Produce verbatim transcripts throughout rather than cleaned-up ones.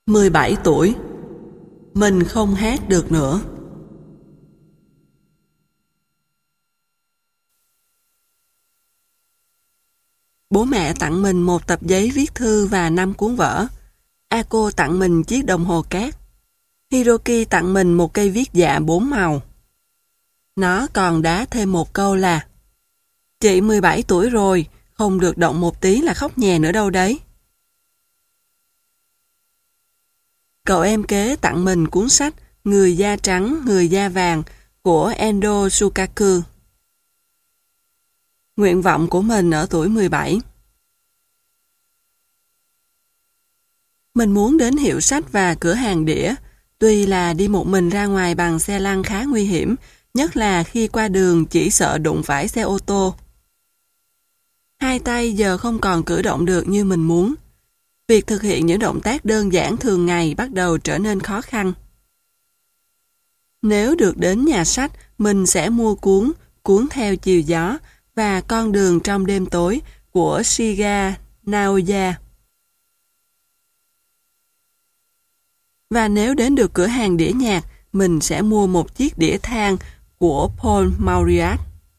mười bảy tuổi. Mình không hát được nữa. Bố mẹ tặng mình một tập giấy viết thư và năm cuốn vở. Ako tặng mình chiếc đồng hồ cát. Hiroki tặng mình một cây viết dạ bốn màu. Nó còn đá thêm một câu là: chị mười bảy tuổi rồi, không được động một tí là khóc nhè nữa đâu đấy. Cậu em kế tặng mình cuốn sách Người da trắng, người da vàng của Endo Sukaku. Nguyện vọng của mình ở tuổi mười bảy. Mình muốn đến hiệu sách và cửa hàng đĩa, tuy là đi một mình ra ngoài bằng xe lăn khá nguy hiểm, nhất là khi qua đường chỉ sợ đụng phải xe ô tô. Hai tay giờ không còn cử động được như mình muốn. Việc thực hiện những động tác đơn giản thường ngày bắt đầu trở nên khó khăn. Nếu được đến nhà sách, mình sẽ mua cuốn Cuốn theo chiều gió và Con đường trong đêm tối của Shiga Naoya. Và nếu đến được cửa hàng đĩa nhạc, mình sẽ mua một chiếc đĩa than của Paul Mauriat.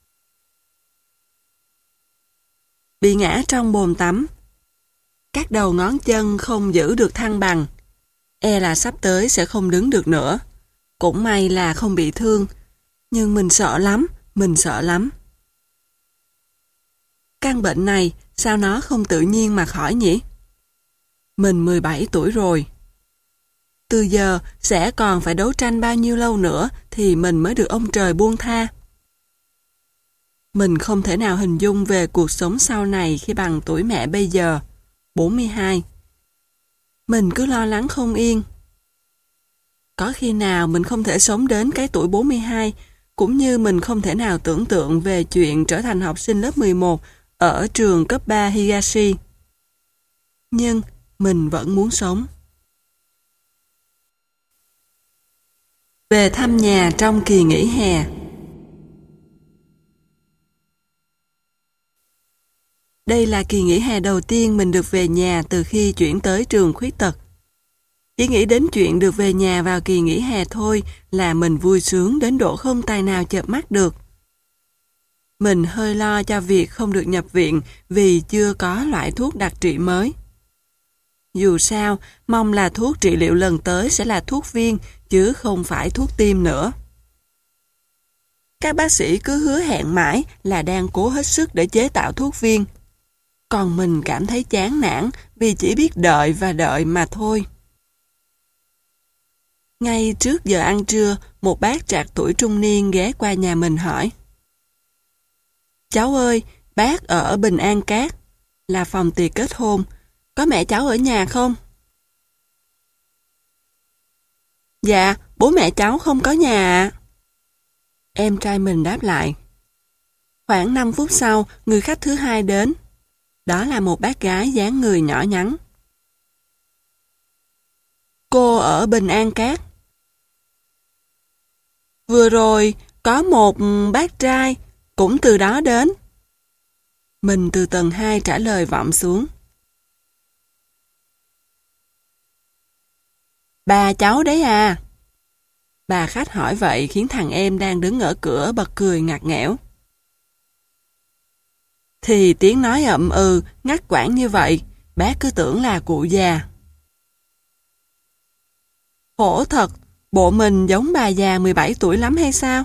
Bị ngã trong bồn tắm. Các đầu ngón chân không giữ được thăng bằng. E là sắp tới sẽ không đứng được nữa. Cũng may là không bị thương. Nhưng mình sợ lắm, mình sợ lắm. Căn bệnh này, sao nó không tự nhiên mà khỏi nhỉ? Mình mười bảy tuổi rồi. Từ giờ sẽ còn phải đấu tranh bao nhiêu lâu nữa thì mình mới được ông trời buông tha. Mình không thể nào hình dung về cuộc sống sau này khi bằng tuổi mẹ bây giờ, bốn mươi hai. Mình cứ lo lắng không yên. Có khi nào mình không thể sống đến cái tuổi bốn mươi hai, cũng như mình không thể nào tưởng tượng về chuyện trở thành học sinh lớp mười một ở trường cấp ba Higashi. Nhưng mình vẫn muốn sống. Về thăm nhà trong kỳ nghỉ hè. Đây là kỳ nghỉ hè đầu tiên mình được về nhà từ khi chuyển tới trường khuyết tật. Chỉ nghĩ đến chuyện được về nhà vào kỳ nghỉ hè thôi là mình vui sướng đến độ không tài nào chợp mắt được. Mình hơi lo cho việc không được nhập viện vì chưa có loại thuốc đặc trị mới. Dù sao, mong là thuốc trị liệu lần tới sẽ là thuốc viên chứ không phải thuốc tiêm nữa. Các bác sĩ cứ hứa hẹn mãi là đang cố hết sức để chế tạo thuốc viên. Còn mình cảm thấy chán nản vì chỉ biết đợi và đợi mà thôi. Ngay trước giờ ăn trưa, một bác trạc tuổi trung niên ghé qua nhà mình hỏi: cháu ơi, bác ở Bình An Cát, là phòng tiệc kết hôn, có mẹ cháu ở nhà không? Dạ, bố mẹ cháu không có nhà ạ. Em trai mình đáp lại. Khoảng năm phút sau, người khách thứ hai đến. Đó là một bác gái dáng người nhỏ nhắn. Cô ở Bình An Cát. Vừa rồi, có một bác trai, cũng từ đó đến. Mình từ tầng hai trả lời vọng xuống. Bà cháu đấy à? Bà khách hỏi vậy khiến thằng em đang đứng ở cửa bật cười ngặt nghẽo. Thì tiếng nói ậm ừ, ngắt quãng như vậy, bác cứ tưởng là cụ già. Khổ thật, bộ mình giống bà già mười bảy tuổi lắm hay sao?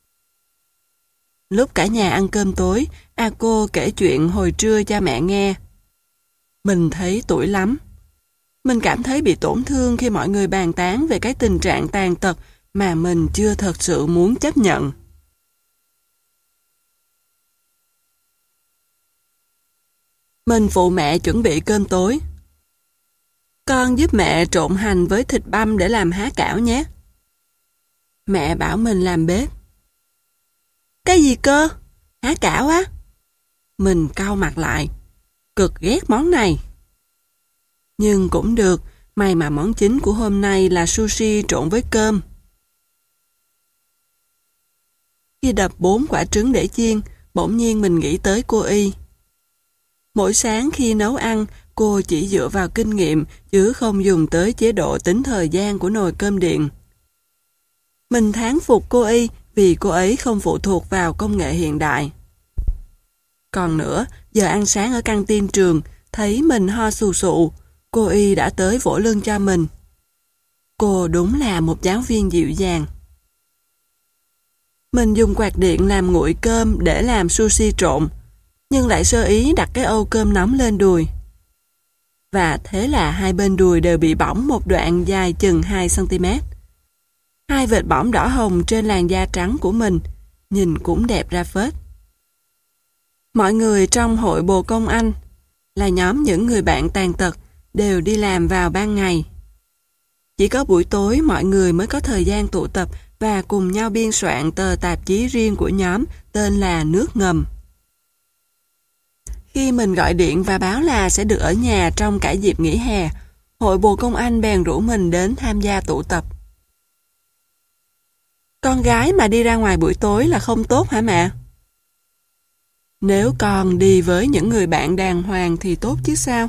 Lúc cả nhà ăn cơm tối, Ako kể chuyện hồi trưa cho mẹ nghe. Mình thấy tuổi lắm. Mình cảm thấy bị tổn thương khi mọi người bàn tán về cái tình trạng tàn tật mà mình chưa thật sự muốn chấp nhận. Mình phụ mẹ chuẩn bị cơm tối. Con giúp mẹ trộn hành với thịt băm để làm há cảo nhé. Mẹ bảo mình làm bếp. Cái gì cơ? Há cảo á? Mình cau mặt lại. Cực ghét món này. Nhưng cũng được, may mà món chính của hôm nay là sushi trộn với cơm. Khi đập bốn quả trứng để chiên, bỗng nhiên mình nghĩ tới cô Y. Mỗi sáng khi nấu ăn, cô chỉ dựa vào kinh nghiệm chứ không dùng tới chế độ tính thời gian của nồi cơm điện. Mình thán phục cô y vì cô ấy không phụ thuộc vào công nghệ hiện đại. Còn nữa, giờ ăn sáng ở căng tin trường, thấy mình ho sù sụ, cô y đã tới vỗ lưng cho mình. Cô đúng là một giáo viên dịu dàng. Mình dùng quạt điện làm nguội cơm để làm sushi trộn, nhưng lại sơ ý đặt cái âu cơm nóng lên đùi. Và thế là hai bên đùi đều bị bỏng một đoạn dài chừng hai xăng ti mét. Hai vệt bỏng đỏ hồng trên làn da trắng của mình, nhìn cũng đẹp ra phết. Mọi người trong hội bồ công anh, là nhóm những người bạn tàn tật, đều đi làm vào ban ngày. Chỉ có buổi tối mọi người mới có thời gian tụ tập và cùng nhau biên soạn tờ tạp chí riêng của nhóm tên là Nước Ngầm. Khi mình gọi điện và báo là sẽ được ở nhà trong cả dịp nghỉ hè, hội bồ công anh bèn rủ mình đến tham gia tụ tập. Con gái mà đi ra ngoài buổi tối là không tốt hả mẹ? Nếu con đi với những người bạn đàng hoàng thì tốt chứ sao?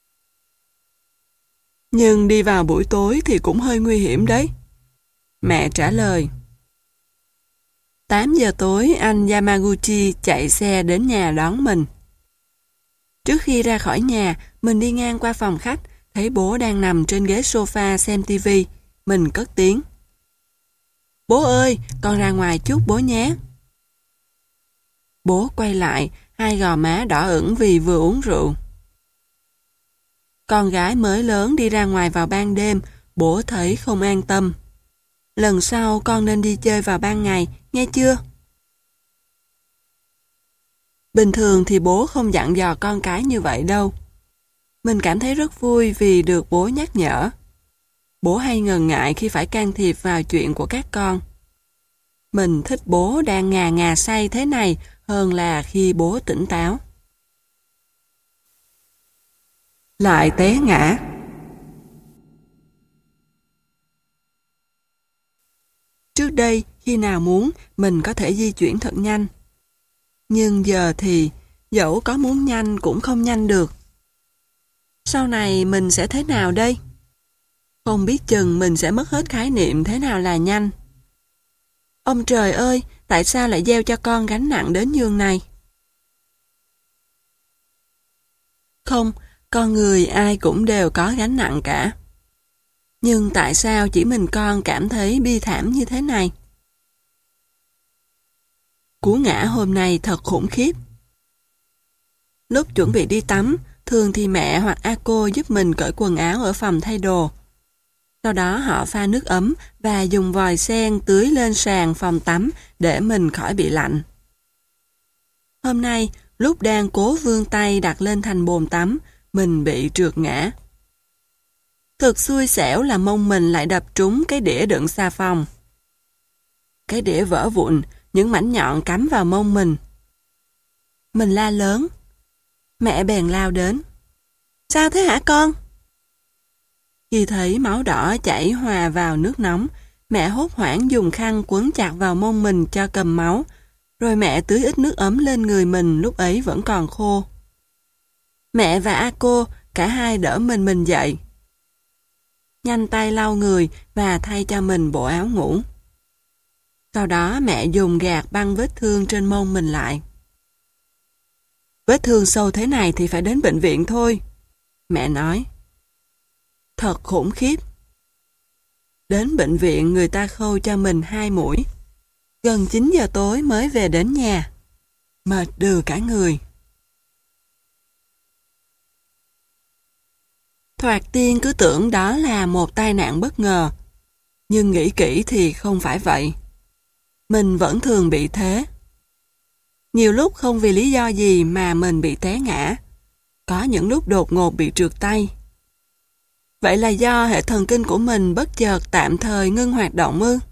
Nhưng đi vào buổi tối thì cũng hơi nguy hiểm đấy. Mẹ trả lời. tám giờ tối anh Yamaguchi chạy xe đến nhà đón mình. Trước khi ra khỏi nhà, mình đi ngang qua phòng khách, thấy bố đang nằm trên ghế sofa xem tivi. Mình cất tiếng. Bố ơi, con ra ngoài chút bố nhé. Bố quay lại, hai gò má đỏ ửng vì vừa uống rượu. Con gái mới lớn đi ra ngoài vào ban đêm, bố thấy không an tâm. Lần sau con nên đi chơi vào ban ngày, nghe chưa? Bình thường thì bố không dặn dò con cái như vậy đâu. Mình cảm thấy rất vui vì được bố nhắc nhở. Bố hay ngần ngại khi phải can thiệp vào chuyện của các con. Mình thích bố đang ngà ngà say thế này hơn là khi bố tỉnh táo. Lại té ngã. Trước đây, khi nào muốn, mình có thể di chuyển thật nhanh. Nhưng giờ thì, dẫu có muốn nhanh cũng không nhanh được. Sau này mình sẽ thế nào đây? Không biết chừng mình sẽ mất hết khái niệm thế nào là nhanh. Ông trời ơi, tại sao lại gieo cho con gánh nặng đến nhường này? Không, con người ai cũng đều có gánh nặng cả. Nhưng tại sao chỉ mình con cảm thấy bi thảm như thế này? Cú ngã hôm nay thật khủng khiếp. Lúc chuẩn bị đi tắm, thường thì mẹ hoặc a cô giúp mình cởi quần áo ở phòng thay đồ. Sau đó họ pha nước ấm và dùng vòi sen tưới lên sàn phòng tắm để mình khỏi bị lạnh. Hôm nay, lúc đang cố vươn tay đặt lên thành bồn tắm, mình bị trượt ngã. Thực xui xẻo là mông mình lại đập trúng cái đĩa đựng xà phòng. Cái đĩa vỡ vụn, những mảnh nhọn cắm vào mông mình. Mình la lớn. Mẹ bèn lao đến. Sao thế hả con? Khi thấy máu đỏ chảy hòa vào nước nóng, mẹ hốt hoảng dùng khăn quấn chặt vào mông mình cho cầm máu, rồi mẹ tưới ít nước ấm lên người mình lúc ấy vẫn còn khô. Mẹ và a cô, cả hai đỡ mình mình dậy. Nhanh tay lau người và thay cho mình bộ áo ngủ. Sau đó mẹ dùng gạt băng vết thương trên mông mình lại. Vết thương sâu thế này thì phải đến bệnh viện thôi, mẹ nói. Thật khủng khiếp. Đến bệnh viện người ta khâu cho mình hai mũi. Gần chín giờ tối mới về đến nhà. Mệt đừ cả người. Thoạt tiên cứ tưởng đó là một tai nạn bất ngờ. Nhưng nghĩ kỹ thì không phải vậy. Mình vẫn thường bị thế. Nhiều lúc không vì lý do gì mà mình bị té ngã. Có những lúc đột ngột bị trượt tay. Vậy là do hệ thần kinh của mình bất chợt tạm thời ngưng hoạt động ư?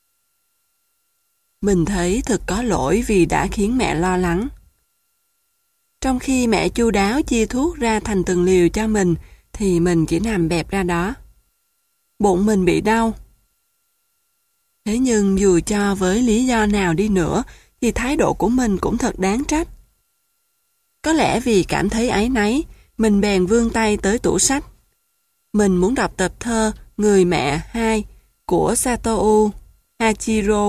Mình thấy thật có lỗi vì đã khiến mẹ lo lắng. Trong khi mẹ chu đáo chia thuốc ra thành từng liều cho mình, thì mình chỉ nằm bẹp ra đó. Bụng mình bị đau. Thế nhưng dù cho với lý do nào đi nữa, thì thái độ của mình cũng thật đáng trách. Có lẽ vì cảm thấy áy náy, mình bèn vươn tay tới tủ sách. Mình muốn đọc tập thơ Người mẹ hai của Satoru Hachiro.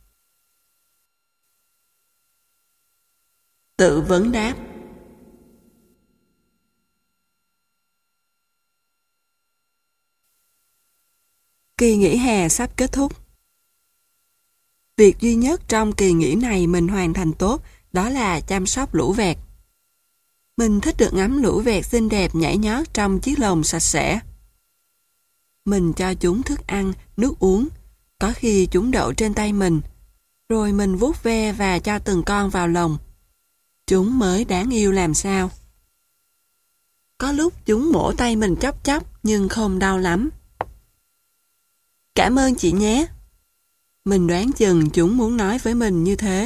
Tự vấn đáp. Kỳ nghỉ hè sắp kết thúc. Việc duy nhất trong kỳ nghỉ này mình hoàn thành tốt đó là chăm sóc lũ vẹt. Mình thích được ngắm lũ vẹt xinh đẹp nhảy nhót trong chiếc lồng sạch sẽ. Mình cho chúng thức ăn, nước uống, có khi chúng đậu trên tay mình, rồi mình vuốt ve và cho từng con vào lồng. Chúng mới đáng yêu làm sao. Có lúc chúng mổ tay mình chốc chốc nhưng không đau lắm. Cảm ơn chị nhé. Mình đoán chừng chúng muốn nói với mình như thế.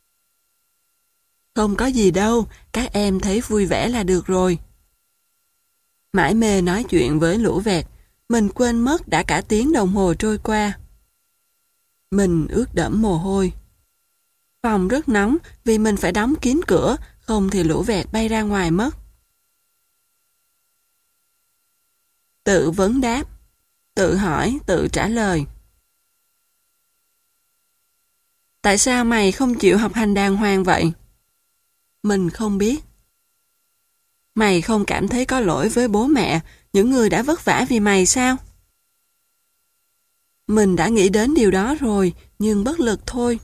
Không có gì đâu, các em thấy vui vẻ là được rồi. Mãi mê nói chuyện với lũ vẹt, mình quên mất đã cả tiếng đồng hồ trôi qua. Mình ướt đẫm mồ hôi. Phòng rất nóng vì mình phải đóng kín cửa, không thì lũ vẹt bay ra ngoài mất. Tự vấn đáp, tự hỏi, tự trả lời. Tại sao mày không chịu học hành đàng hoàng vậy? Mình không biết. Mày không cảm thấy có lỗi với bố mẹ, những người đã vất vả vì mày sao? Mình đã nghĩ đến điều đó rồi, nhưng bất lực thôi.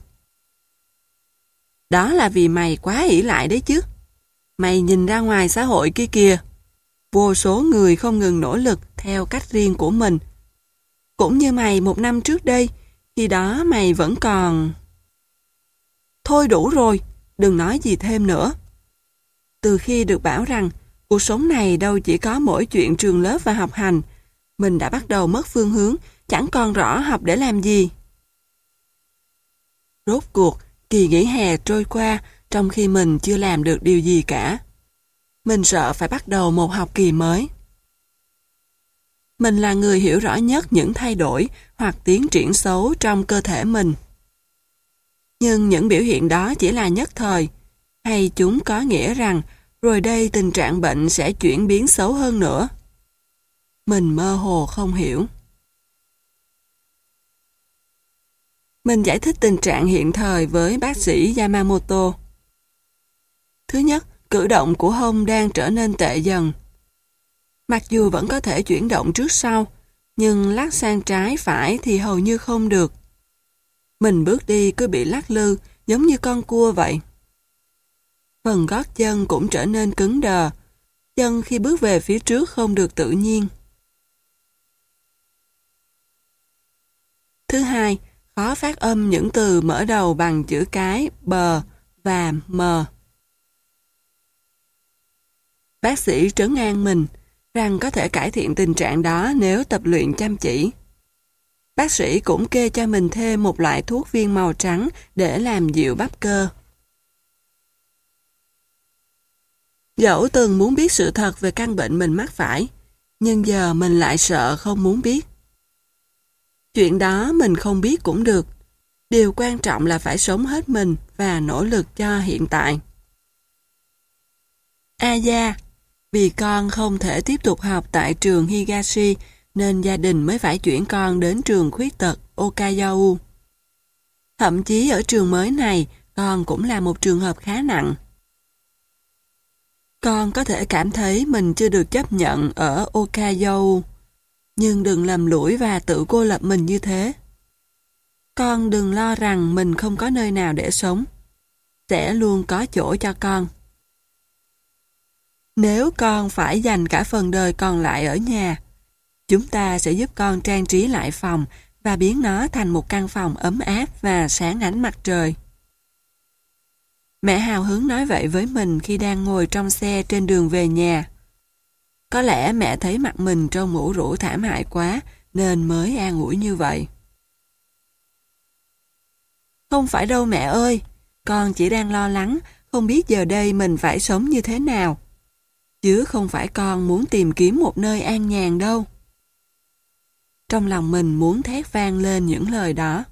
Đó là vì mày quá ỷ lại đấy chứ. Mày nhìn ra ngoài xã hội kia kìa. Vô số người không ngừng nỗ lực theo cách riêng của mình. Cũng như mày một năm trước đây, khi đó mày vẫn còn... Thôi đủ rồi, đừng nói gì thêm nữa. Từ khi được bảo rằng cuộc sống này đâu chỉ có mỗi chuyện trường lớp và học hành, mình đã bắt đầu mất phương hướng, chẳng còn rõ học để làm gì. Rốt cuộc, kỳ nghỉ hè trôi qua trong khi mình chưa làm được điều gì cả. Mình sợ phải bắt đầu một học kỳ mới. Mình là người hiểu rõ nhất những thay đổi hoặc tiến triển xấu trong cơ thể mình. Nhưng những biểu hiện đó chỉ là nhất thời, hay chúng có nghĩa rằng rồi đây tình trạng bệnh sẽ chuyển biến xấu hơn nữa? Mình mơ hồ không hiểu. Mình giải thích tình trạng hiện thời với bác sĩ Yamamoto. Thứ nhất, cử động của hông đang trở nên tệ dần. Mặc dù vẫn có thể chuyển động trước sau, nhưng lắc sang trái phải thì hầu như không được. Mình bước đi cứ bị lắc lư, giống như con cua vậy. Phần gót chân cũng trở nên cứng đờ, chân khi bước về phía trước không được tự nhiên. Thứ hai, khó phát âm những từ mở đầu bằng chữ cái, bờ và mờ. Bác sĩ trấn an mình rằng có thể cải thiện tình trạng đó nếu tập luyện chăm chỉ. Bác sĩ cũng kê cho mình thêm một loại thuốc viên màu trắng để làm dịu bắp cơ. Dẫu từng muốn biết sự thật về căn bệnh mình mắc phải, nhưng giờ mình lại sợ không muốn biết. Chuyện đó mình không biết cũng được. Điều quan trọng là phải sống hết mình và nỗ lực cho hiện tại. Aya, vì con không thể tiếp tục học tại trường Higashi nên gia đình mới phải chuyển con đến trường khuyết tật Okayau. Thậm chí ở trường mới này, con cũng là một trường hợp khá nặng. Con có thể cảm thấy mình chưa được chấp nhận ở Okayau, nhưng đừng lầm lũi và tự cô lập mình như thế. Con đừng lo rằng mình không có nơi nào để sống. Sẽ luôn có chỗ cho con. Nếu con phải dành cả phần đời còn lại ở nhà, chúng ta sẽ giúp con trang trí lại phòng và biến nó thành một căn phòng ấm áp và sáng ánh mặt trời. Mẹ hào hứng nói vậy với mình khi đang ngồi trong xe trên đường về nhà. Có lẽ mẹ thấy mặt mình trông ủ rũ thảm hại quá nên mới an ủi như vậy. Không phải đâu mẹ ơi, con chỉ đang lo lắng, không biết giờ đây mình phải sống như thế nào. Chứ không phải con muốn tìm kiếm một nơi an nhàn đâu. Trong lòng mình muốn thét vang lên những lời đó.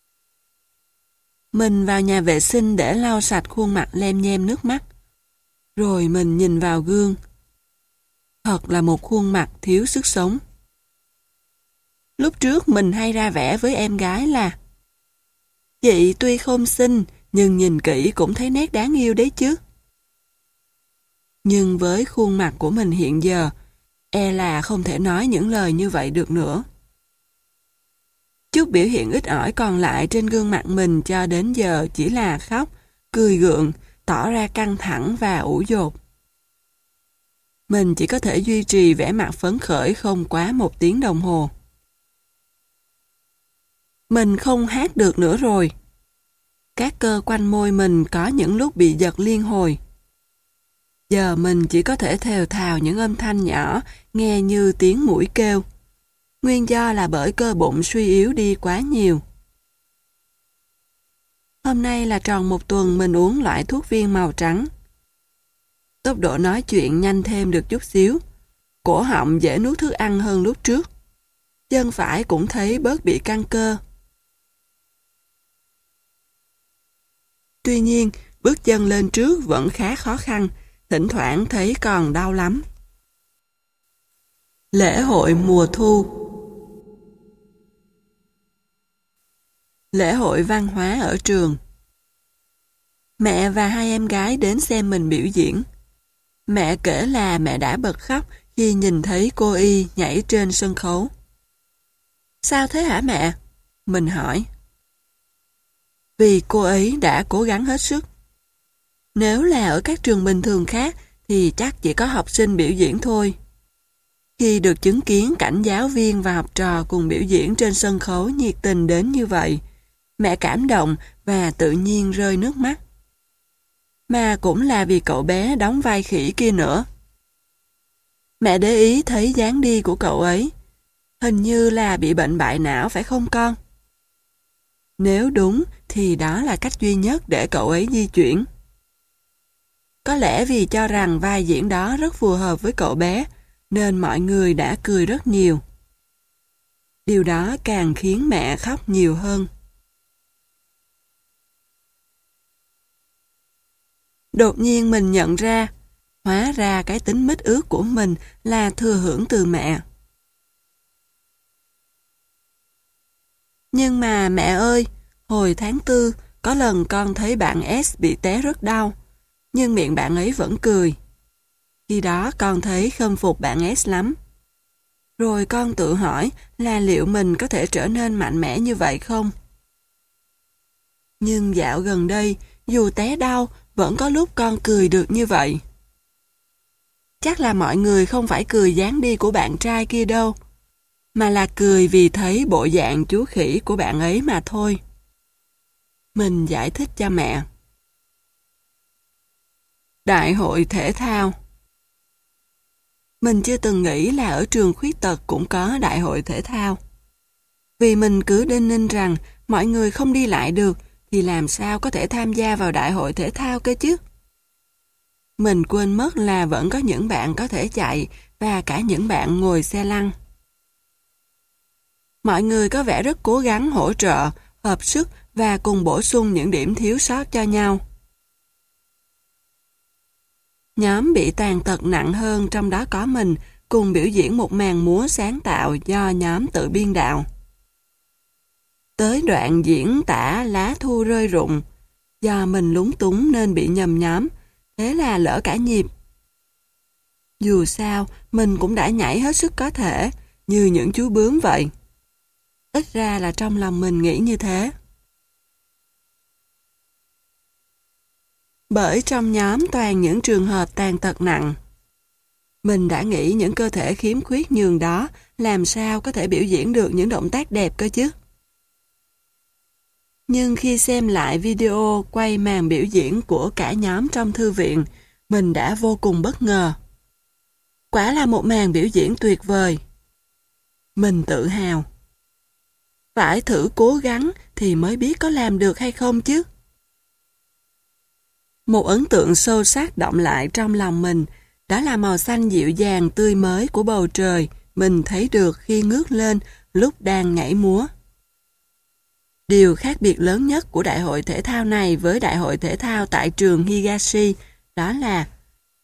Mình vào nhà vệ sinh để lau sạch khuôn mặt lem nhem nước mắt. Rồi mình nhìn vào gương. Thật là một khuôn mặt thiếu sức sống. Lúc trước mình hay ra vẻ với em gái là chị tuy không xinh, nhưng nhìn kỹ cũng thấy nét đáng yêu đấy chứ. Nhưng với khuôn mặt của mình hiện giờ, e là không thể nói những lời như vậy được nữa. Chút biểu hiện ít ỏi còn lại trên gương mặt mình cho đến giờ chỉ là khóc, cười gượng, tỏ ra căng thẳng và ủ dột. Mình chỉ có thể duy trì vẻ mặt phấn khởi không quá một tiếng đồng hồ. Mình không hát được nữa rồi. Các cơ quanh môi mình có những lúc bị giật liên hồi. Giờ mình chỉ có thể thều thào những âm thanh nhỏ, nghe như tiếng muỗi kêu. Nguyên do là bởi cơ bụng suy yếu đi quá nhiều. Hôm nay là tròn một tuần mình uống loại thuốc viên màu trắng. Tốc độ nói chuyện nhanh thêm được chút xíu. Cổ họng dễ nuốt thức ăn hơn lúc trước. Chân phải cũng thấy bớt bị căng cơ. Tuy nhiên, bước chân lên trước vẫn khá khó khăn, thỉnh thoảng thấy còn đau lắm. Lễ hội mùa thu. Lễ hội văn hóa ở trường. Mẹ và hai em gái đến xem mình biểu diễn. Mẹ kể là mẹ đã bật khóc khi nhìn thấy cô Y nhảy trên sân khấu. Sao thế hả mẹ? Mình hỏi. Vì cô ấy đã cố gắng hết sức. Nếu là ở các trường bình thường khác thì chắc chỉ có học sinh biểu diễn thôi. Khi được chứng kiến cảnh giáo viên và học trò cùng biểu diễn trên sân khấu nhiệt tình đến như vậy, mẹ cảm động và tự nhiên rơi nước mắt. Mà cũng là vì cậu bé đóng vai khỉ kia nữa. Mẹ để ý thấy dáng đi của cậu ấy. Hình như là bị bệnh bại não phải không con? Nếu đúng thì đó là cách duy nhất để cậu ấy di chuyển. Có lẽ vì cho rằng vai diễn đó rất phù hợp với cậu bé, nên mọi người đã cười rất nhiều. Điều đó càng khiến mẹ khóc nhiều hơn. Đột nhiên mình nhận ra, hóa ra cái tính mít ướt của mình là thừa hưởng từ mẹ. Nhưng mà mẹ ơi, hồi tháng tư, có lần con thấy bạn S bị té rất đau, nhưng miệng bạn ấy vẫn cười. Khi đó con thấy khâm phục bạn S lắm. Rồi con tự hỏi là liệu mình có thể trở nên mạnh mẽ như vậy không? Nhưng dạo gần đây, dù té đau, vẫn có lúc con cười được như vậy. Chắc là mọi người không phải cười dáng đi của bạn trai kia đâu, mà là cười vì thấy bộ dạng chú khỉ của bạn ấy mà thôi. Mình giải thích cho mẹ. Đại hội thể thao. Mình chưa từng nghĩ là ở trường khuyết tật cũng có đại hội thể thao. Vì mình cứ đinh ninh rằng mọi người không đi lại được thì làm sao có thể tham gia vào đại hội thể thao cơ chứ? Mình quên mất là vẫn có những bạn có thể chạy và cả những bạn ngồi xe lăn. Mọi người có vẻ rất cố gắng hỗ trợ, hợp sức và cùng bổ sung những điểm thiếu sót cho nhau. Nhóm bị tàn tật nặng hơn trong đó có mình cùng biểu diễn một màn múa sáng tạo do nhóm tự biên đạo. Tới đoạn diễn tả lá thu rơi rụng, do mình lúng túng nên bị nhầm nhóm, thế là lỡ cả nhịp. Dù sao, mình cũng đã nhảy hết sức có thể, như những chú bướm vậy. Ít ra là trong lòng mình nghĩ như thế. Bởi trong nhóm toàn những trường hợp tàn tật nặng. Mình đã nghĩ những cơ thể khiếm khuyết nhường đó làm sao có thể biểu diễn được những động tác đẹp cơ chứ. Nhưng khi xem lại video quay màn biểu diễn của cả nhóm trong thư viện, mình đã vô cùng bất ngờ. Quả là một màn biểu diễn tuyệt vời. Mình tự hào. Phải thử cố gắng thì mới biết có làm được hay không chứ. Một ấn tượng sâu sắc đọng lại trong lòng mình, đó là màu xanh dịu dàng tươi mới của bầu trời mình thấy được khi ngước lên lúc đang nhảy múa. Điều khác biệt lớn nhất của đại hội thể thao này với đại hội thể thao tại trường Higashi đó là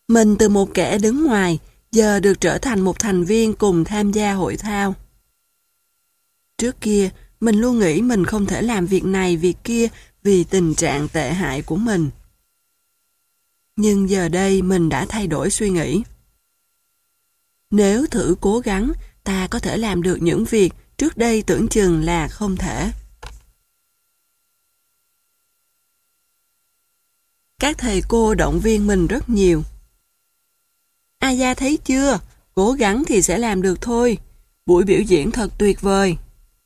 Mình từ một kẻ đứng ngoài, giờ được trở thành một thành viên cùng tham gia hội thao. Trước kia, mình luôn nghĩ mình không thể làm việc này việc kia vì tình trạng tệ hại của mình. Nhưng giờ đây mình đã thay đổi suy nghĩ. Nếu thử cố gắng, ta có thể làm được những việc trước đây tưởng chừng là không thể. Các thầy cô động viên mình rất nhiều. Aya thấy chưa? Cố gắng thì sẽ làm được thôi. Buổi biểu diễn thật tuyệt vời.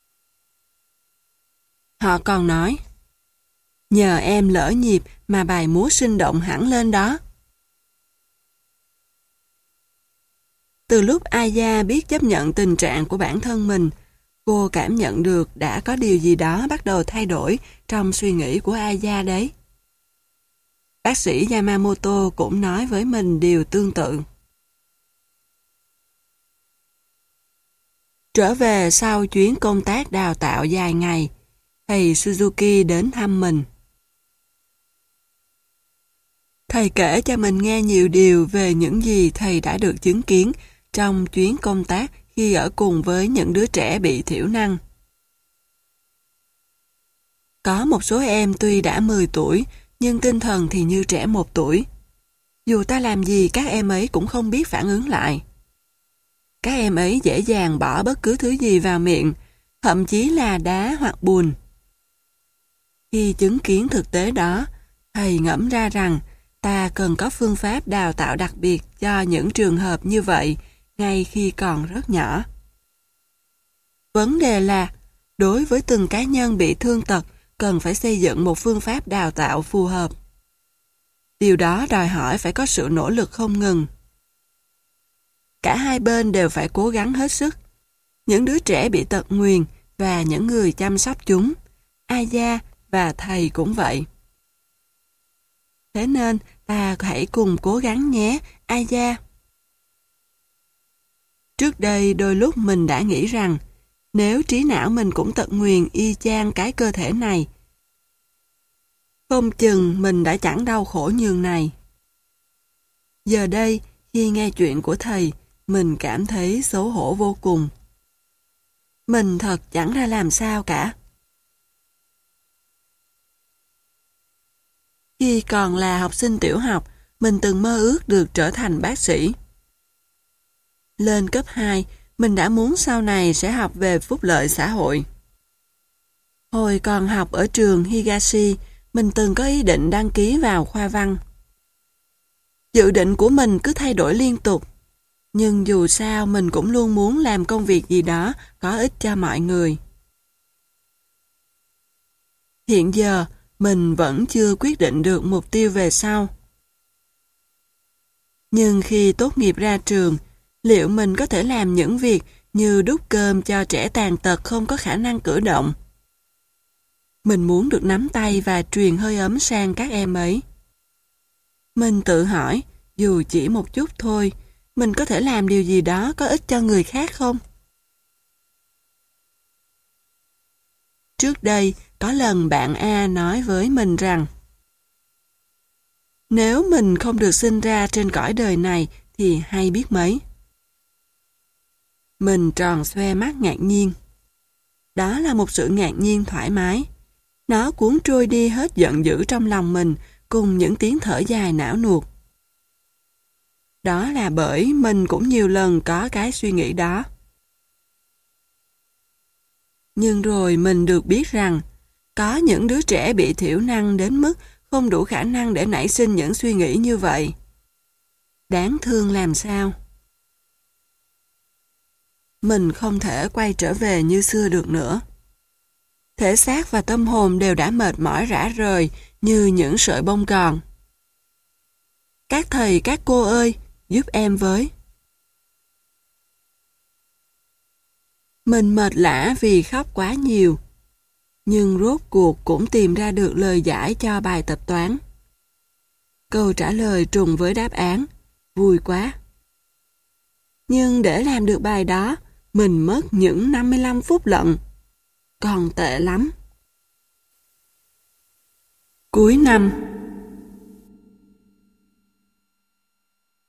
Họ còn nói, nhờ em lỡ nhịp mà bài múa sinh động hẳn lên đó. Từ lúc Aya biết chấp nhận tình trạng của bản thân mình, cô cảm nhận được đã có điều gì đó bắt đầu thay đổi trong suy nghĩ của Aya đấy. Bác sĩ Yamamoto cũng nói với mình điều tương tự. Trở về sau chuyến công tác đào tạo dài ngày, thầy Suzuki đến thăm mình. Thầy kể cho mình nghe nhiều điều về những gì thầy đã được chứng kiến trong chuyến công tác khi ở cùng với những đứa trẻ bị thiểu năng. Có một số em tuy đã mười tuổi, nhưng tinh thần thì như trẻ một tuổi. Dù ta làm gì các em ấy cũng không biết phản ứng lại. Các em ấy dễ dàng bỏ bất cứ thứ gì vào miệng, thậm chí là đá hoặc bùn. Khi chứng kiến thực tế đó, thầy ngẫm ra rằng ta cần có phương pháp đào tạo đặc biệt cho những trường hợp như vậy ngay khi còn rất nhỏ. Vấn đề là, đối với từng cá nhân bị thương tật, cần phải xây dựng một phương pháp đào tạo phù hợp. Điều đó đòi hỏi phải có sự nỗ lực không ngừng. Cả hai bên đều phải cố gắng hết sức. Những đứa trẻ bị tật nguyền và những người chăm sóc chúng. Aya và thầy cũng vậy. Thế nên ta hãy cùng cố gắng nhé, Aya. Trước đây đôi lúc mình đã nghĩ rằng nếu trí não mình cũng tật nguyền y chang cái cơ thể này, không chừng mình đã chẳng đau khổ nhường này. Giờ đây, khi nghe chuyện của thầy, mình cảm thấy xấu hổ vô cùng. Mình thật chẳng ra làm sao cả. Khi còn là học sinh tiểu học, mình từng mơ ước được trở thành bác sĩ. Lên cấp hai, mình đã muốn sau này sẽ học về phúc lợi xã hội. Hồi còn học ở trường Higashi, mình từng có ý định đăng ký vào khoa văn. Dự định của mình cứ thay đổi liên tục, nhưng dù sao mình cũng luôn muốn làm công việc gì đó có ích cho mọi người. Hiện giờ, mình vẫn chưa quyết định được mục tiêu về sau. Nhưng khi tốt nghiệp ra trường, liệu mình có thể làm những việc như đút cơm cho trẻ tàn tật không có khả năng cử động? Mình muốn được nắm tay và truyền hơi ấm sang các em ấy. Mình tự hỏi, dù chỉ một chút thôi, mình có thể làm điều gì đó có ích cho người khác không? Trước đây, có lần bạn A nói với mình rằng nếu mình không được sinh ra trên cõi đời này thì hay biết mấy. Mình tròn xoe mắt ngạc nhiên. Đó là một sự ngạc nhiên thoải mái. Nó cuốn trôi đi hết giận dữ trong lòng mình cùng những tiếng thở dài não nuột. Đó là bởi mình cũng nhiều lần có cái suy nghĩ đó. Nhưng rồi mình được biết rằng có những đứa trẻ bị thiểu năng đến mức không đủ khả năng để nảy sinh những suy nghĩ như vậy. Đáng thương làm sao? Mình không thể quay trở về như xưa được nữa. Thể xác và tâm hồn đều đã mệt mỏi rã rời như những sợi bông gòn. Các thầy, các cô ơi, giúp em với. Mình mệt lả vì khóc quá nhiều, nhưng rốt cuộc cũng tìm ra được lời giải cho bài tập toán. Câu trả lời trùng với đáp án, vui quá. Nhưng để làm được bài đó, mình mất những năm mươi lăm phút lận. Còn tệ lắm. Cuối năm.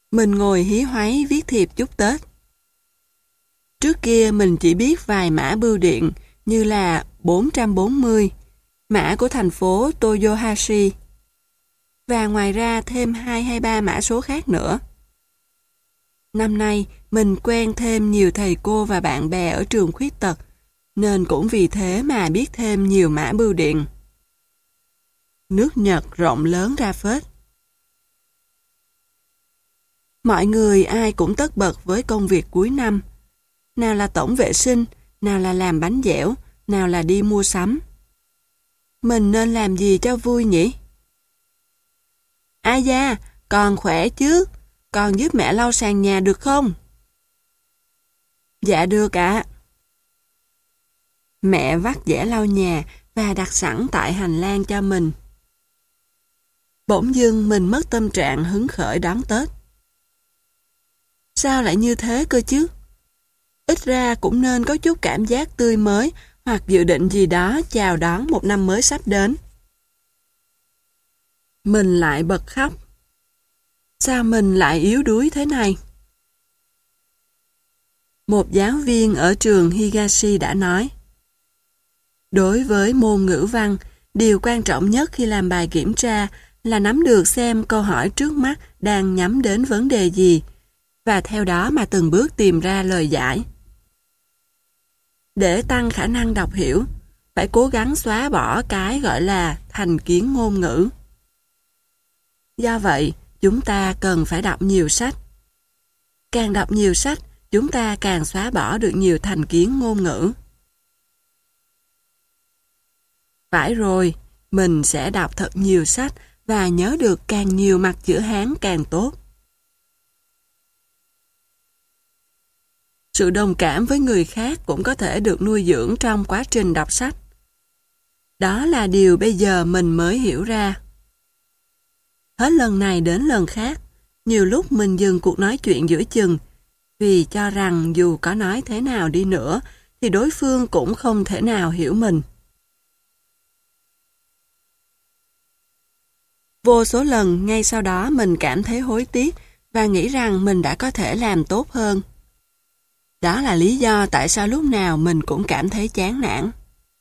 Mình ngồi hí hoáy viết thiệp chúc Tết. Trước kia mình chỉ biết vài mã bưu điện như là bốn trăm bốn mươi, mã của thành phố Toyohashi, và ngoài ra thêm hai hay ba mã số khác nữa. Năm nay, mình quen thêm nhiều thầy cô và bạn bè ở trường khuyết tật, nên cũng vì thế mà biết thêm nhiều mã bưu điện. Nước Nhật rộng lớn ra phết. Mọi người ai cũng tất bật với công việc cuối năm. Nào là tổng vệ sinh, nào là làm bánh dẻo, nào là đi mua sắm. Mình nên làm gì cho vui nhỉ? Ai da, con khỏe chứ? Con giúp mẹ lau sàn nhà được không? Dạ được ạ. Mẹ vắt dẻ lau nhà và đặt sẵn tại hành lang cho mình. Bỗng dưng mình mất tâm trạng hứng khởi đón Tết. Sao lại như thế cơ chứ? Ít ra cũng nên có chút cảm giác tươi mới hoặc dự định gì đó chào đón một năm mới sắp đến. Mình lại bật khóc. Sao mình lại yếu đuối thế này? Một giáo viên ở trường Higashi đã nói, đối với môn ngữ văn, điều quan trọng nhất khi làm bài kiểm tra là nắm được xem câu hỏi trước mắt đang nhắm đến vấn đề gì, và theo đó mà từng bước tìm ra lời giải. Để tăng khả năng đọc hiểu, phải cố gắng xóa bỏ cái gọi là thành kiến ngôn ngữ. Do vậy, chúng ta cần phải đọc nhiều sách. Càng đọc nhiều sách, chúng ta càng xóa bỏ được nhiều thành kiến ngôn ngữ. Phải rồi, mình sẽ đọc thật nhiều sách và nhớ được càng nhiều mặt chữ Hán càng tốt. Sự đồng cảm với người khác cũng có thể được nuôi dưỡng trong quá trình đọc sách. Đó là điều bây giờ mình mới hiểu ra. Hết lần này đến lần khác, nhiều lúc mình dừng cuộc nói chuyện giữa chừng, vì cho rằng dù có nói thế nào đi nữa, thì đối phương cũng không thể nào hiểu mình. Vô số lần ngay sau đó mình cảm thấy hối tiếc và nghĩ rằng mình đã có thể làm tốt hơn. Đó là lý do tại sao lúc nào mình cũng cảm thấy chán nản.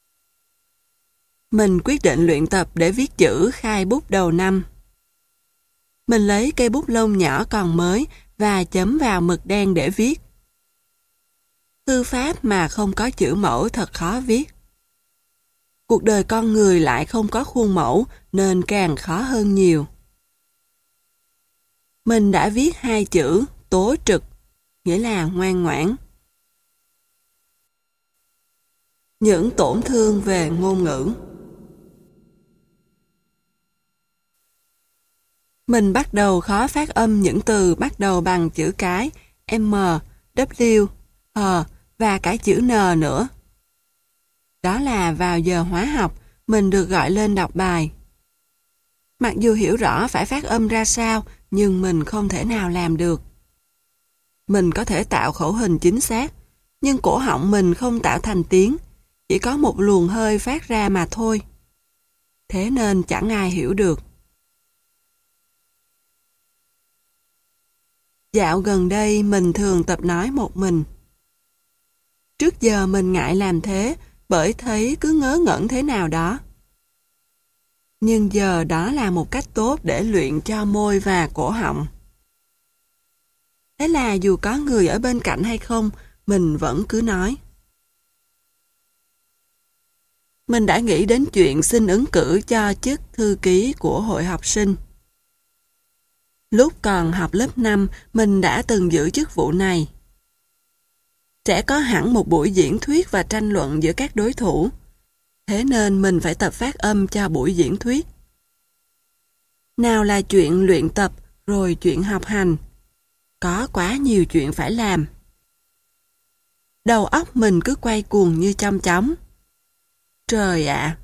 Mình quyết định luyện tập để viết chữ khai bút đầu năm. Mình lấy cây bút lông nhỏ còn mới và chấm vào mực đen để viết. Thư pháp mà không có chữ mẫu thật khó viết. Cuộc đời con người lại không có khuôn mẫu nên càng khó hơn nhiều. Mình đã viết hai chữ tố trực, nghĩa là ngoan ngoãn. Những tổn thương về ngôn ngữ. Mình bắt đầu khó phát âm những từ bắt đầu bằng chữ cái M, W, H và cả chữ N nữa. Đó là vào giờ hóa học, mình được gọi lên đọc bài. Mặc dù hiểu rõ phải phát âm ra sao, nhưng mình không thể nào làm được. Mình có thể tạo khẩu hình chính xác, nhưng cổ họng mình không tạo thành tiếng, chỉ có một luồng hơi phát ra mà thôi. Thế nên chẳng ai hiểu được. Dạo gần đây mình thường tập nói một mình. Trước giờ mình ngại làm thế bởi thấy cứ ngớ ngẩn thế nào đó. Nhưng giờ đó là một cách tốt để luyện cho môi và cổ họng. Thế là dù có người ở bên cạnh hay không, mình vẫn cứ nói. Mình đã nghĩ đến chuyện xin ứng cử cho chức thư ký của hội học sinh. Lúc còn học lớp năm, mình đã từng giữ chức vụ này. Sẽ có hẳn một buổi diễn thuyết và tranh luận giữa các đối thủ. Thế nên mình phải tập phát âm cho buổi diễn thuyết. Nào là chuyện luyện tập, rồi chuyện học hành. Có quá nhiều chuyện phải làm. Đầu óc mình cứ quay cuồng như chong chóng. Trời ạ!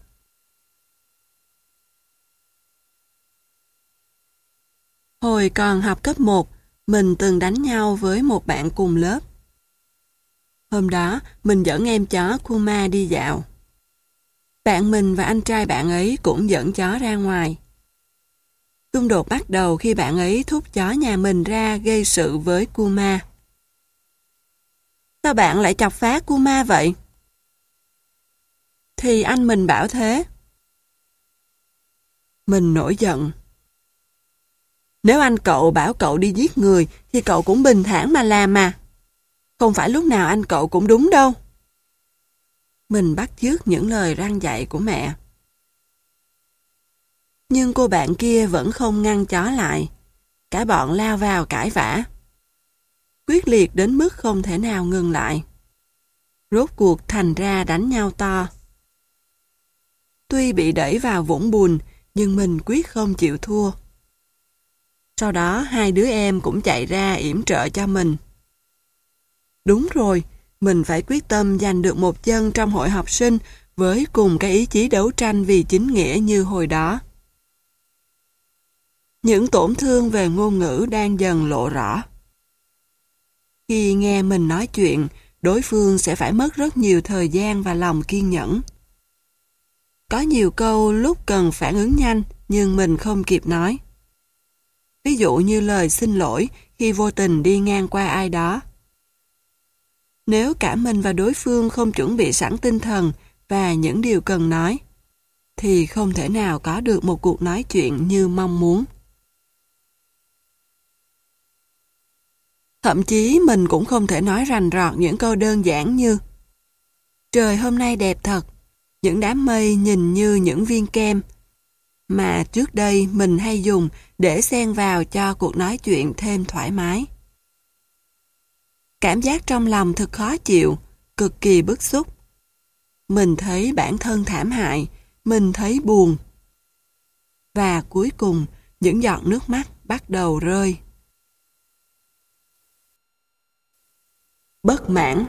Hồi còn học cấp một, mình từng đánh nhau với một bạn cùng lớp. Hôm đó, mình dẫn em chó Kuma đi dạo. Bạn mình và anh trai bạn ấy cũng dẫn chó ra ngoài. Xung đột bắt đầu khi bạn ấy thúc chó nhà mình ra gây sự với Kuma. Sao bạn lại chọc phá Kuma vậy? Thì anh mình bảo thế. Mình nổi giận. Nếu anh cậu bảo cậu đi giết người thì cậu cũng bình thản mà làm mà. Không phải lúc nào anh cậu cũng đúng đâu. Mình bắt chước những lời răn dạy của mẹ. Nhưng cô bạn kia vẫn không ngăn chó lại. Cả bọn lao vào cãi vã. Quyết liệt đến mức không thể nào ngừng lại. Rốt cuộc thành ra đánh nhau to. Tuy bị đẩy vào vũng bùn, nhưng mình quyết không chịu thua. Sau đó hai đứa em cũng chạy ra yểm trợ cho mình. Đúng rồi, mình phải quyết tâm giành được một chân trong hội học sinh với cùng cái ý chí đấu tranh vì chính nghĩa như hồi đó. Những tổn thương về ngôn ngữ đang dần lộ rõ. Khi nghe mình nói chuyện, đối phương sẽ phải mất rất nhiều thời gian và lòng kiên nhẫn. Có nhiều câu lúc cần phản ứng nhanh, nhưng mình không kịp nói. Ví dụ như lời xin lỗi khi vô tình đi ngang qua ai đó. Nếu cả mình và đối phương không chuẩn bị sẵn tinh thần và những điều cần nói, thì không thể nào có được một cuộc nói chuyện như mong muốn. Thậm chí mình cũng không thể nói rành rọt những câu đơn giản như trời hôm nay đẹp thật, những đám mây nhìn như những viên kem, mà trước đây mình hay dùng để xen vào cho cuộc nói chuyện thêm thoải mái. Cảm giác trong lòng thật khó chịu, cực kỳ bức xúc. Mình thấy bản thân thảm hại, mình thấy buồn. Và cuối cùng, những giọt nước mắt bắt đầu rơi. Bất mãn.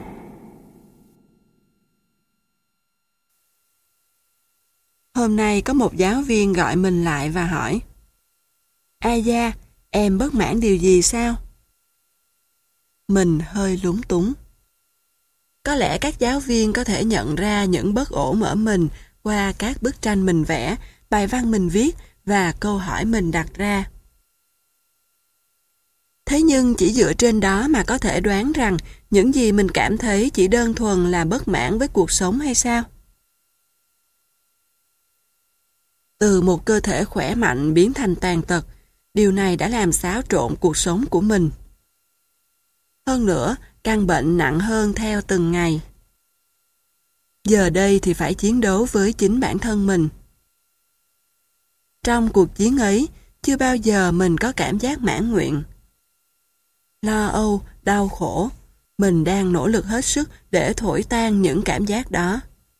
Hôm nay có một giáo viên gọi mình lại và hỏi: Aya, em bất mãn điều gì sao? Mình hơi lúng túng. Có lẽ các giáo viên có thể nhận ra những bất ổn ở mình qua các bức tranh mình vẽ, bài văn mình viết và câu hỏi mình đặt ra. Thế nhưng chỉ dựa trên đó mà có thể đoán rằng những gì mình cảm thấy chỉ đơn thuần là bất mãn với cuộc sống hay sao? Từ một cơ thể khỏe mạnh biến thành tàn tật, điều này đã làm xáo trộn cuộc sống của mình. Hơn nữa, căn bệnh nặng hơn theo từng ngày. Giờ đây thì phải chiến đấu với chính bản thân mình. Trong cuộc chiến ấy, chưa bao giờ mình có cảm giác mãn nguyện. Lo âu, đau khổ, mình đang nỗ lực hết sức để thổi tan những cảm giác đó.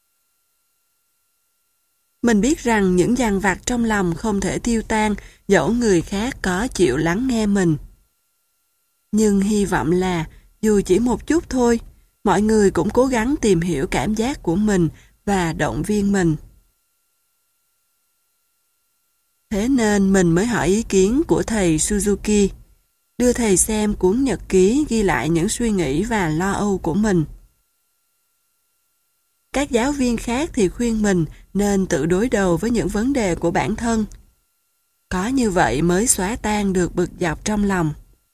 Mình biết rằng những dằn vặt trong lòng không thể tiêu tan dẫu người khác có chịu lắng nghe mình. Nhưng hy vọng là, dù chỉ một chút thôi, mọi người cũng cố gắng tìm hiểu cảm giác của mình và động viên mình. Thế nên mình mới hỏi ý kiến của thầy Suzuki, đưa thầy xem cuốn nhật ký ghi lại những suy nghĩ và lo âu của mình. Các giáo viên khác thì khuyên mình nên tự đối đầu với những vấn đề của bản thân. Có như vậy mới xóa tan được bực dọc trong lòng.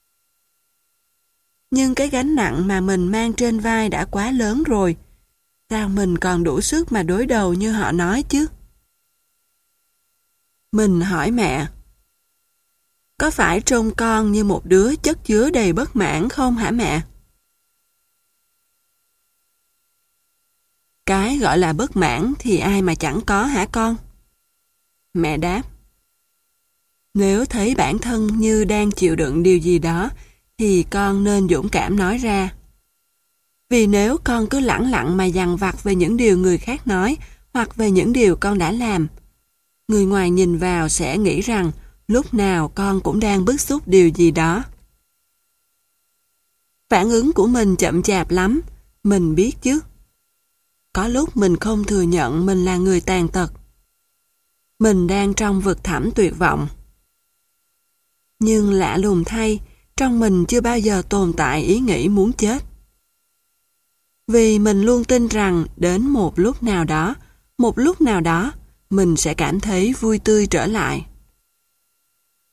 Nhưng cái gánh nặng mà mình mang trên vai đã quá lớn rồi. Sao mình còn đủ sức mà đối đầu như họ nói chứ? Mình hỏi mẹ: Có phải trông con như một đứa chất chứa đầy bất mãn không hả mẹ? Cái gọi là bất mãn thì ai mà chẳng có hả con? Mẹ đáp: Nếu thấy bản thân như đang chịu đựng điều gì đó, thì con nên dũng cảm nói ra. Vì nếu con cứ lẳng lặng mà dằn vặt về những điều người khác nói, hoặc về những điều con đã làm, người ngoài nhìn vào sẽ nghĩ rằng lúc nào con cũng đang bức xúc điều gì đó. Phản ứng của mình chậm chạp lắm, mình biết chứ. Có lúc mình không thừa nhận mình là người tàn tật. Mình đang trong vực thẳm tuyệt vọng. Nhưng lạ lùng thay, trong mình chưa bao giờ tồn tại ý nghĩ muốn chết. Vì mình luôn tin rằng đến một lúc nào đó, một lúc nào đó, mình sẽ cảm thấy vui tươi trở lại.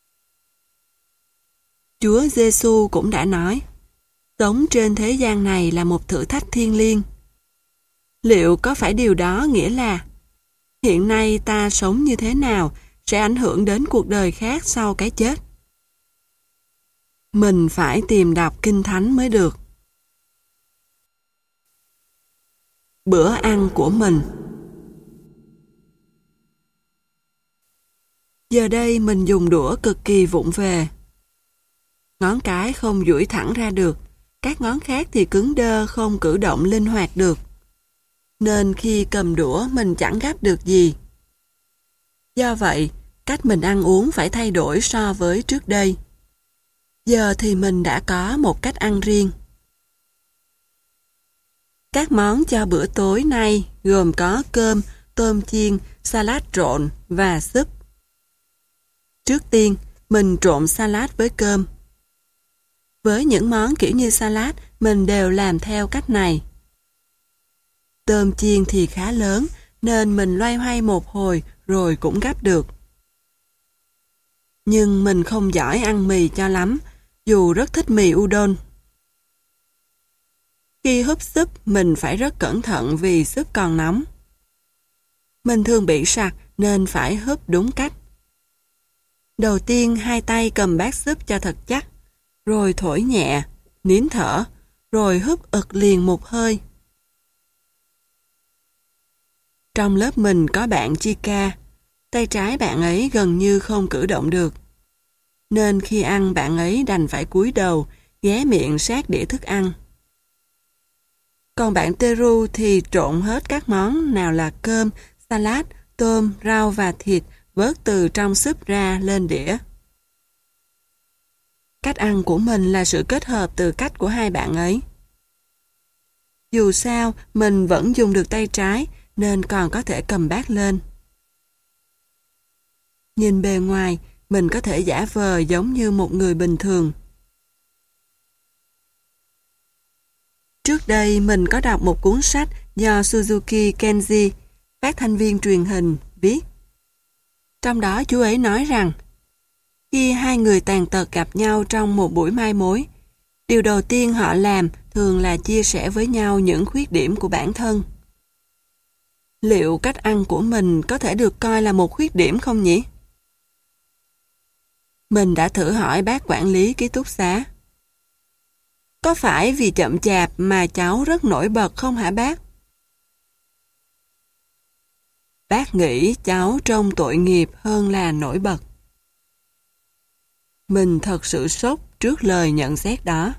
Chúa Giêsu cũng đã nói, sống trên thế gian này là một thử thách thiêng liêng. Liệu có phải điều đó nghĩa là hiện nay ta sống như thế nào sẽ ảnh hưởng đến cuộc đời khác sau cái chết? Mình phải tìm đọc Kinh Thánh mới được. Bữa ăn của mình. Giờ đây mình dùng đũa cực kỳ vụng về. Ngón cái không duỗi thẳng ra được, các ngón khác thì cứng đơ không cử động linh hoạt được. Nên khi cầm đũa mình chẳng gắp được gì. Do vậy, cách mình ăn uống phải thay đổi so với trước đây. Giờ thì mình đã có một cách ăn riêng. Các món cho bữa tối nay gồm có cơm, tôm chiên, salad trộn và súp. Trước tiên, mình trộn salad với cơm. Với những món kiểu như salad, mình đều làm theo cách này. Tôm chiên thì khá lớn, nên mình loay hoay một hồi rồi cũng gắp được. Nhưng mình không giỏi ăn mì cho lắm, dù rất thích mì udon. Khi húp súp, mình phải rất cẩn thận vì súp còn nóng. Mình thường bị sặc nên phải húp đúng cách. Đầu tiên hai tay cầm bát súp cho thật chắc, rồi thổi nhẹ, nín thở, rồi húp ực liền một hơi. Trong lớp mình có bạn Chica, tay trái bạn ấy gần như không cử động được. Nên khi ăn bạn ấy đành phải cúi đầu, ghé miệng sát đĩa thức ăn. Còn bạn Teru thì trộn hết các món nào là cơm, salad, tôm, rau và thịt vớt từ trong súp ra lên đĩa. Cách ăn của mình là sự kết hợp từ cách của hai bạn ấy. Dù sao, mình vẫn dùng được tay trái nên còn có thể cầm bát lên. Nhìn bề ngoài, mình có thể giả vờ giống như một người bình thường. Trước đây mình có đọc một cuốn sách do Suzuki Kenji, phát thanh viên truyền hình, viết. Trong đó chú ấy nói rằng, khi hai người tàn tật gặp nhau trong một buổi mai mối, điều đầu tiên họ làm thường là chia sẻ với nhau những khuyết điểm của bản thân. Liệu cách ăn của mình có thể được coi là một khuyết điểm không nhỉ? Mình đã thử hỏi bác quản lý ký túc xá. Có phải vì chậm chạp mà cháu rất nổi bật không hả bác? Bác nghĩ cháu trông tội nghiệp hơn là nổi bật. Mình thật sự sốc trước lời nhận xét đó.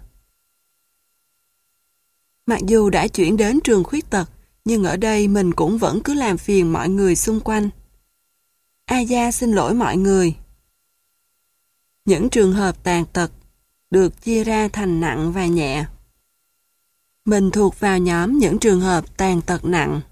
Mặc dù đã chuyển đến trường khuyết tật, nhưng ở đây mình cũng vẫn cứ làm phiền mọi người xung quanh. Aya xin lỗi mọi người. Những trường hợp tàn tật được chia ra thành nặng và nhẹ. Mình thuộc vào nhóm những trường hợp tàn tật nặng.